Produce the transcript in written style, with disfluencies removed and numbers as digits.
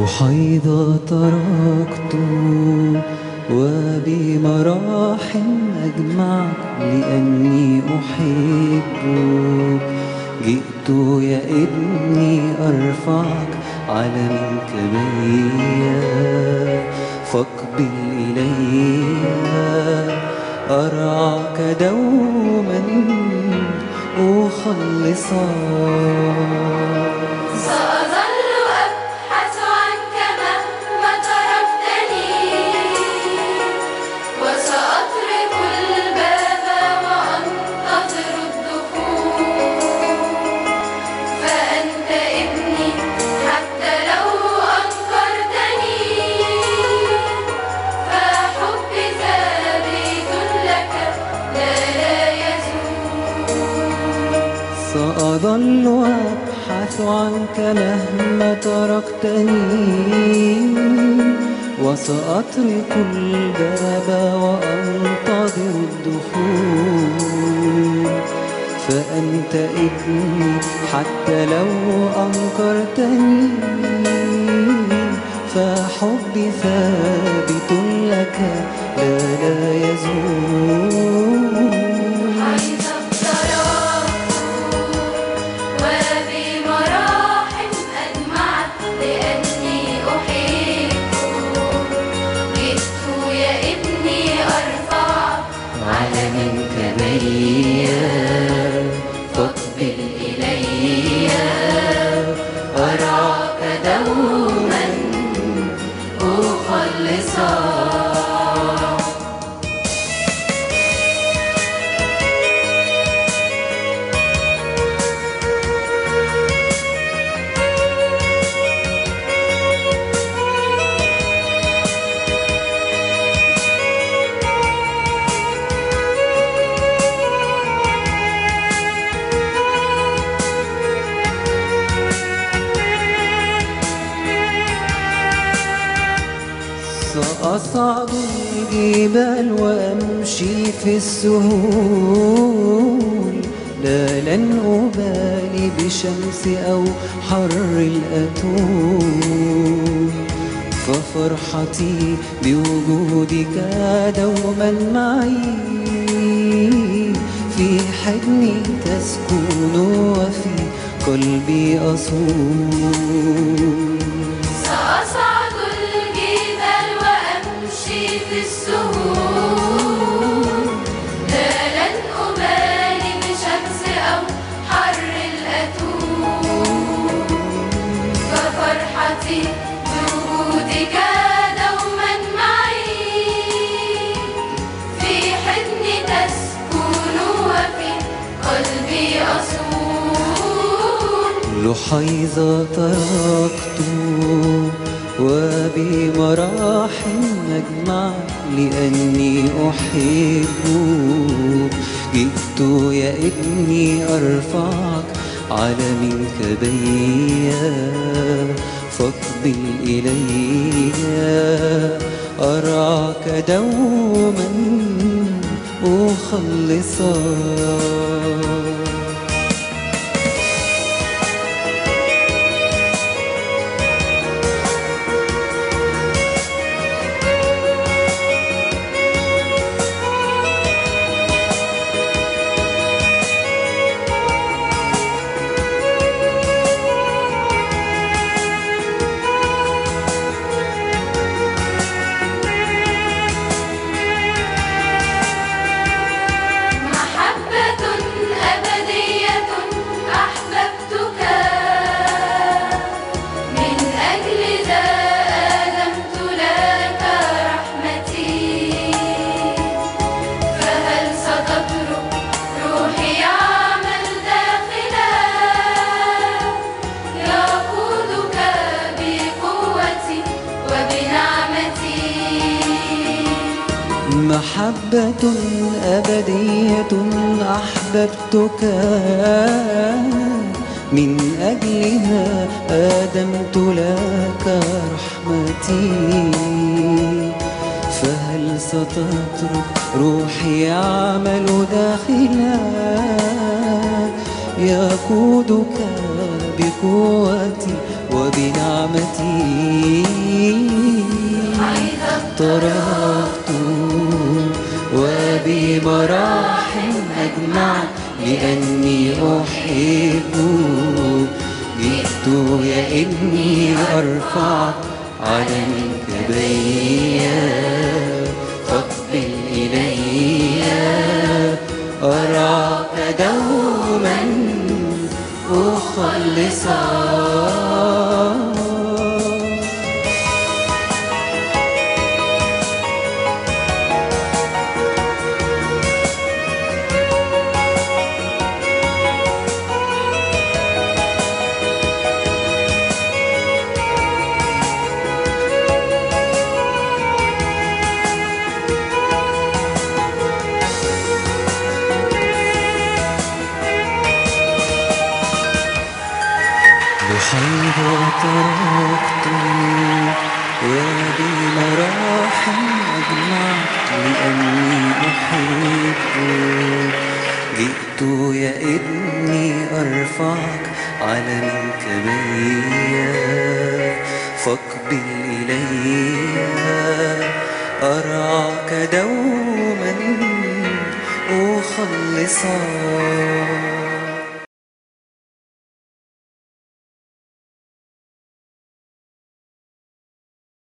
حيض تركت وبمراح أجمعك لأني أحبك. جئت يا ابني أرفعك على منك بيا، فاقبل إلي أرعاك دوما أخلصك. سأظل أبحث عنك مهما تركتني، وسأطرق الباب وأنتظر الدخول. فأنت ابني حتى لو أنكرتني، فحبي ثابت لك لا يزول. فاقبل إلي أراك دوما أخلصك. سأصعد الجبال وأمشي في السهول، لن أبالي بشمس أو حر الأتون. ففرحتي بوجودك دوما معي، في حضني تسكن وفي قلبي أصون. في السهول، لن أبالي بشمس أو حر الأتون. ففرحتي بوجودك دوما معي، في حضني تسكن وفي قلبي أصون. لحيظ تركت وبمراح أجمع لأني أحبك. جئت يا ابني أرفعك على منك بيا، فاقبل إلي أرعاك دوما أخلصك. محبة أبدية أحببتك، من أجلها آدمت لك رحمتي. فهل ستترك روحي يعمل داخلك يقودك بقوتي وبنعمتي. طرقت وبمراح أجمع لأني أحب. جئت يا ابني أرفع على منكبي، فاقبل إلي أراك دوما أخلصا. بحيث تركت وبمراح أجمعت لأني أحب. جئت يا ابني أرفعك على منكبي، فاقبل إلي أراك دوما أخلصا.